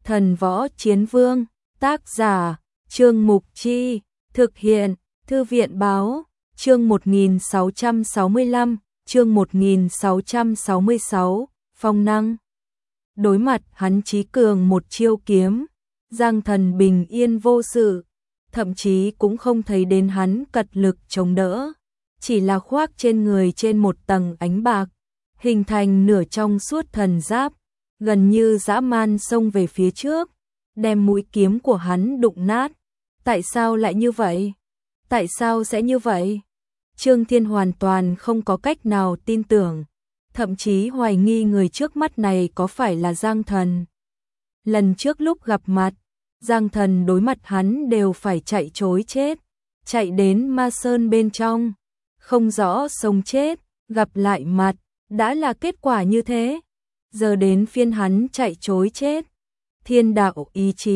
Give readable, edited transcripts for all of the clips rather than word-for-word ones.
Thần Võ Chiến Vương, tác giả, Trương Mục Chi, thực hiện, Thư viện Báo, chương 1665, chương 1666, phong năng. Đối mặt hắn chí cường một chiêu kiếm, Giang Thần bình yên vô sự, thậm chí cũng không thấy đến hắn cật lực chống đỡ, chỉ là khoác trên người trên một tầng ánh bạc, hình thành nửa trong suốt thần giáp, gần như dã man xông về phía trước, đem mũi kiếm của hắn đụng nát. Tại sao lại như vậy? Tại sao sẽ như vậy? Trương Thiên hoàn toàn không có cách nào tin tưởng, thậm chí hoài nghi người trước mắt này có phải là Giang Thần. Lần trước lúc gặp mặt, Giang Thần đối mặt hắn đều phải chạy trối chết, chạy đến Ma Sơn bên trong, không rõ sống chết, gặp lại mặt, đã là kết quả như thế. Giờ đến phiên hắn chạy trối chết. Thiên đạo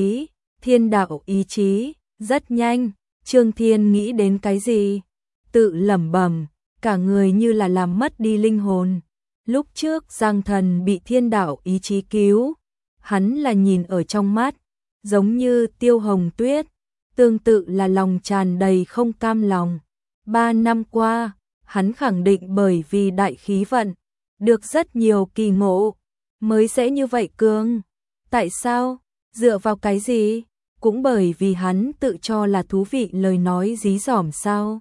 ý chí, rất nhanh, Trương Thiên nghĩ đến cái gì? Tự lẩm bẩm, cả người như là làm mất đi linh hồn. Lúc trước Giang Thần bị thiên đạo ý chí cứu, hắn là nhìn ở trong mắt, giống như Tiêu Hồng Tuyết, tương tự là lòng tràn đầy không cam lòng. 3 năm qua, hắn khẳng định bởi vì đại khí vận, được rất nhiều kỳ ngộ, mới sẽ như vậy cường. Tại sao? Dựa vào cái gì? Cũng bởi vì hắn tự cho là thú vị lời nói dí dỏm sao?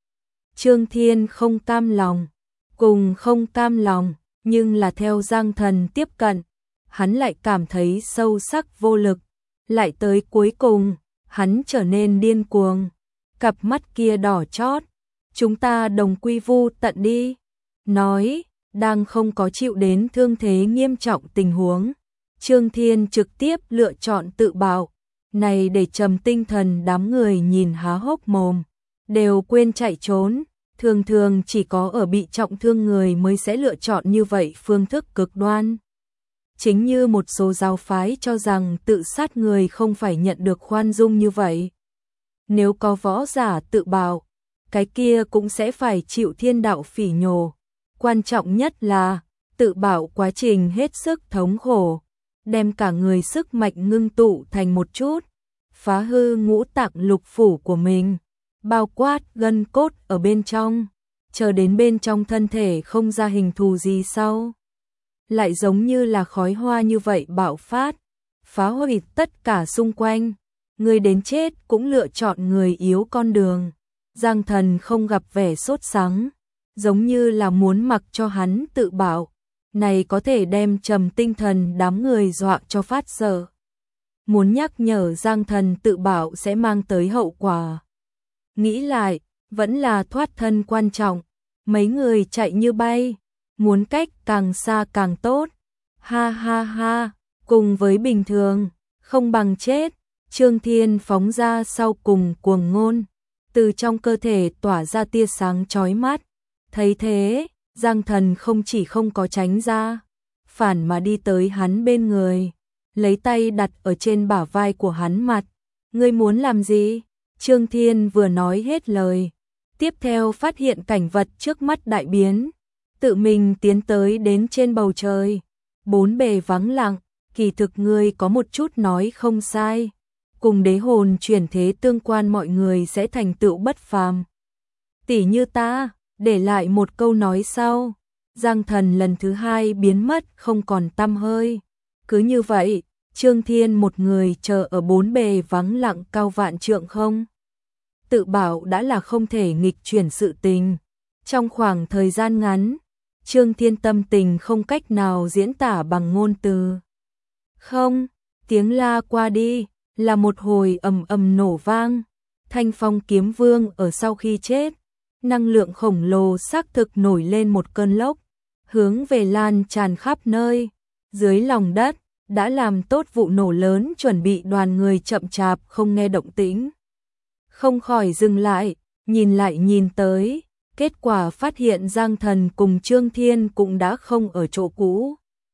Trương Thiên không cam lòng, cùng không cam lòng, nhưng là theo Giang Thần tiếp cận, hắn lại cảm thấy sâu sắc vô lực, lại tới cuối cùng, hắn trở nên điên cuồng, cặp mắt kia đỏ chót, chúng ta đồng quy vu tận đi, nói, đang không có chịu đến thương thế nghiêm trọng tình huống, Trương Thiên trực tiếp lựa chọn tự bạo, này để trầm tinh thần đám người nhìn há hốc mồm, đều quên chạy trốn, thường thường chỉ có ở bị trọng thương người mới sẽ lựa chọn như vậy phương thức cực đoan. Chính như một số giáo phái cho rằng tự sát người không phải nhận được khoan dung như vậy. Nếu có võ giả tự bạo, cái kia cũng sẽ phải chịu thiên đạo phỉ nhổ. Quan trọng nhất là, tự bạo quá trình hết sức thống khổ, đem cả người sức mạnh ngưng tụ thành một chút, phá hư ngũ tạng lục phủ của mình, bao quát gân cốt ở bên trong, chờ đến bên trong thân thể không ra hình thù gì sau. Lại giống như là khói hoa như vậy bạo phát, phá hủy tất cả xung quanh, người đến chết cũng lựa chọn người yếu con đường. Giang Thần không gặp vẻ sốt sắng, giống như là muốn mặc cho hắn tự bạo, này có thể đem trầm tinh thần đám người dọa cho phát sợ. Muốn nhắc nhở Giang Thần tự bạo sẽ mang tới hậu quả. Nghĩ lại, vẫn là thoát thân quan trọng, mấy người chạy như bay, muốn cách càng xa càng tốt. Ha ha ha, cùng với bình thường, không bằng chết. Trương Thiên phóng ra sau cùng cuồng ngôn, từ trong cơ thể tỏa ra tia sáng chói mắt. Thấy thế, Giang Thần không chỉ không có tránh ra, phản mà đi tới hắn bên người, lấy tay đặt ở trên bả vai của hắn mặt. Ngươi muốn làm gì? Trương Thiên vừa nói hết lời, tiếp theo phát hiện cảnh vật trước mắt đại biến, tự mình tiến tới đến trên bầu trời, bốn bề vắng lặng, kỳ thực ngươi có một chút nói không sai, cùng đế hồn chuyển thế tương quan mọi người sẽ thành tựu bất phàm. Tỷ như ta, để lại một câu nói sau, Giang Thần lần thứ hai biến mất không còn tăm hơi. Cứ như vậy, Trương Thiên một người chờ ở bốn bề vắng lặng cao vạn trượng không. Tự bảo đã là không thể nghịch chuyển sự tình. Trong khoảng thời gian ngắn, Trương Thiên tâm tình không cách nào diễn tả bằng ngôn từ. Không, tiếng la qua đi, là một hồi ầm ầm nổ vang. Thanh Phong Kiếm Vương ở sau khi chết, năng lượng khổng lồ xác thực nổi lên một cơn lốc, hướng về lan tràn khắp nơi. Dưới lòng đất, đã làm tốt vụ nổ lớn chuẩn bị đoàn người chậm chạp không nghe động tĩnh. Không khỏi dừng lại nhìn tới, kết quả phát hiện Giang Thần cùng Trương Thiên cũng đã không ở chỗ cũ.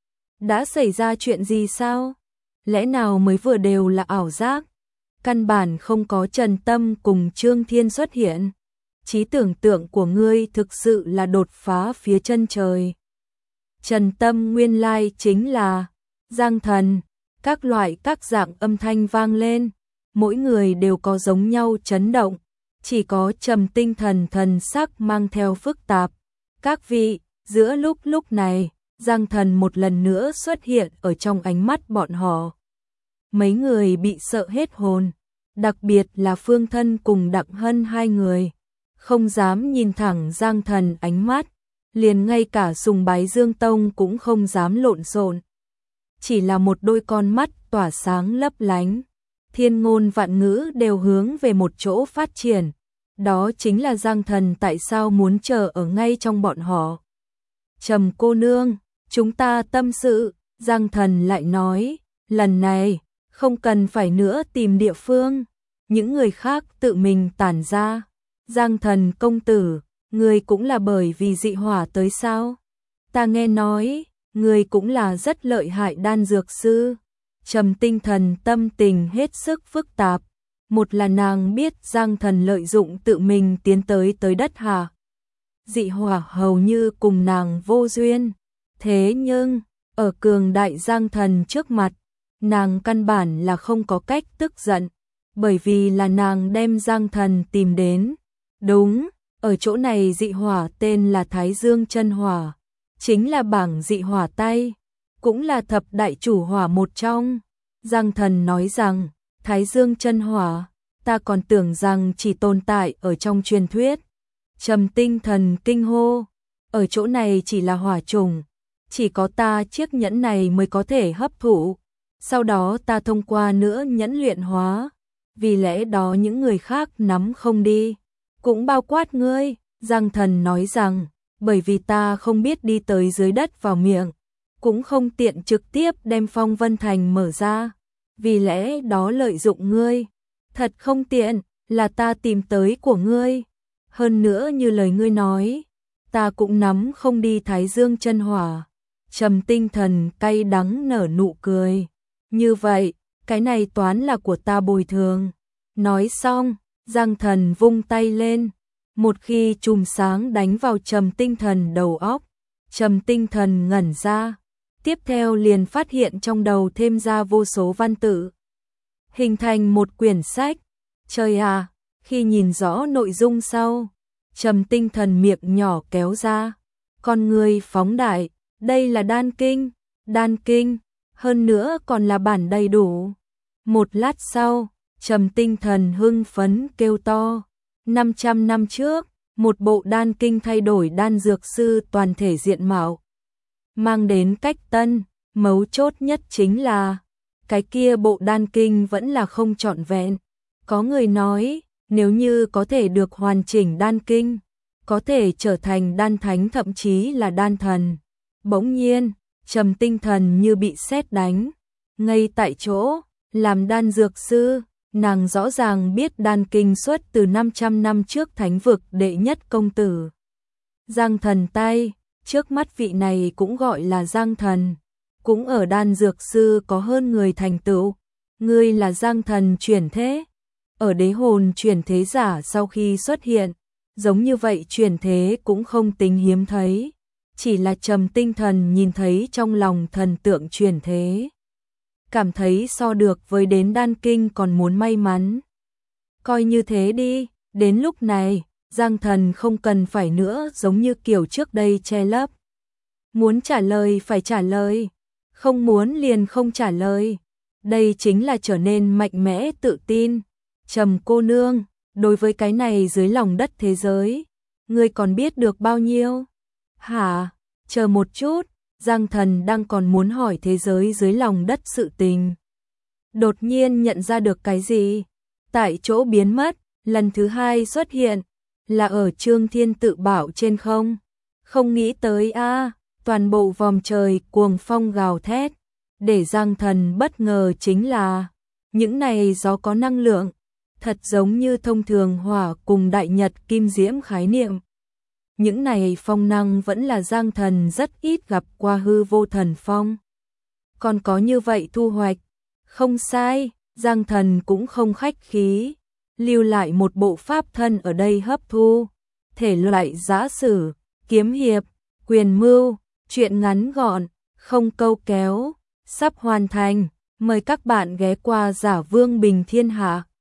Đã xảy ra chuyện gì sao? Lẽ nào mới vừa đều là ảo giác? Căn bản không có Trần Tâm cùng Trương Thiên xuất hiện. Trí tưởng tượng của ngươi thực sự là đột phá phía chân trời. Trần Tâm nguyên lai chính là Giang Thần. các dạng âm thanh vang lên, mỗi người đều có giống nhau chấn động, chỉ có Trầm Tinh Thần thần sắc mang theo phức tạp. Các vị, giữa lúc này, Giang Thần một lần nữa xuất hiện ở trong ánh mắt bọn họ. Mấy người bị sợ hết hồn, đặc biệt là Phương Thân cùng Đặng Hân hai người, không dám nhìn thẳng Giang Thần ánh mắt, liền ngay cả sùng bái Dương Tông cũng không dám lộn xộn. Chỉ là một đôi con mắt tỏa sáng lấp lánh, thiên ngôn vạn ngữ đều hướng về một chỗ phát triển, đó chính là Giang Thần tại sao muốn chờ ở ngay trong bọn họ. Trầm cô nương, chúng ta tâm sự, Giang Thần lại nói, lần này, không cần phải nữa tìm địa phương, những người khác tự mình tản ra. Giang Thần công tử, người cũng là bởi vì dị hỏa tới sao? Ta nghe nói, người cũng là rất lợi hại đan dược sư. Trầm Tinh Thần tâm tình hết sức phức tạp, một là nàng biết Giang Thần lợi dụng tự mình tiến tới đất hạ. Dị hỏa hầu như cùng nàng vô duyên, thế nhưng, ở cường đại Giang Thần trước mặt, nàng căn bản là không có cách tức giận, bởi vì là nàng đem Giang Thần tìm đến. Đúng, ở chỗ này dị hỏa tên là Thái Dương chân hỏa, chính là bảng dị hỏa tay, cũng là thập đại chủ hỏa một trong. Giang Thần nói rằng, Thái Dương chân hỏa, ta còn tưởng rằng chỉ tồn tại ở trong truyền thuyết. Trầm Tinh Thần kinh hô, ở chỗ này chỉ là hỏa trùng, chỉ có ta chiếc nhẫn này mới có thể hấp thụ, sau đó ta thông qua nữa nhẫn luyện hóa, vì lẽ đó những người khác nắm không đi, cũng bao quát ngươi. Giang Thần nói rằng, bởi vì ta không biết đi tới dưới đất vào miệng, cũng không tiện trực tiếp đem Phong Vân Thành mở ra, vì lẽ đó lợi dụng ngươi, thật không tiện, là ta tìm tới của ngươi. Hơn nữa như lời ngươi nói, ta cũng nắm không đi Thái Dương chân hỏa. Trầm Tinh Thần cay đắng nở nụ cười. Như vậy, cái này toán là của ta bồi thường. Nói xong, Giang Thần vung tay lên. Một khi chùm sáng đánh vào Trầm Tinh Thần đầu óc, Trầm Tinh Thần ngẩn ra. Tiếp theo liền phát hiện trong đầu thêm ra vô số văn tự, hình thành một quyển sách. Trời à, khi nhìn rõ nội dung sau, Trầm Tinh Thần miệng nhỏ kéo ra, con người phóng đại, đây là đan kinh, hơn nữa còn là bản đầy đủ. Một lát sau, Trầm Tinh Thần hưng phấn kêu to, 500 năm trước, một bộ đan kinh thay đổi đan dược sư toàn thể diện mạo, mang đến cách tân, mấu chốt nhất chính là, cái kia bộ đan kinh vẫn là không trọn vẹn. Có người nói, nếu như có thể được hoàn chỉnh đan kinh, có thể trở thành đan thánh thậm chí là đan thần. Bỗng nhiên, Trầm Tinh Thần như bị sét đánh, ngay tại chỗ, làm đan dược sư, nàng rõ ràng biết đan kinh xuất từ 500 năm trước thánh vực đệ nhất công tử. Giang Thần tay, trước mắt vị này cũng gọi là Giang Thần, cũng ở đan dược sư có hơn người thành tựu. Ngươi là Giang Thần chuyển thế. Ở đế hồn chuyển thế giả sau khi xuất hiện, giống như vậy chuyển thế cũng không tính hiếm thấy. Chỉ là Trầm Tinh Thần nhìn thấy trong lòng thần tượng chuyển thế, cảm thấy so được với đến đan kinh còn muốn may mắn. Coi như thế đi, đến lúc này, Giang Thần không cần phải nữa giống như kiểu trước đây che lấp. Muốn trả lời phải trả lời, không muốn liền không trả lời. Đây chính là trở nên mạnh mẽ tự tin. Trầm cô nương, đối với cái này dưới lòng đất thế giới, ngươi còn biết được bao nhiêu? Hả? Chờ một chút, Giang Thần đang còn muốn hỏi thế giới dưới lòng đất sự tình. Đột nhiên nhận ra được cái gì? Tại chỗ biến mất, lần thứ hai xuất hiện, là ở Trương Thiên Tự Bảo trên không. Không nghĩ tới a, toàn bộ vòm trời cuồng phong gào thét. Để Giang Thần bất ngờ chính là, những này gió có năng lượng, thật giống như thông thường hỏa cùng đại nhật kim diễm khái niệm. Những này phong năng vẫn là Giang Thần rất ít gặp qua hư vô thần phong. Còn có như vậy thu hoạch, không sai, Giang Thần cũng không khách khí, lưu lại một bộ pháp thân ở đây hấp thu. Thể loại giã sử, kiếm hiệp, quyền mưu, truyện ngắn gọn, không câu kéo, sắp hoàn thành. Mời các bạn ghé qua Giả Vương Bình Thiên Hạ.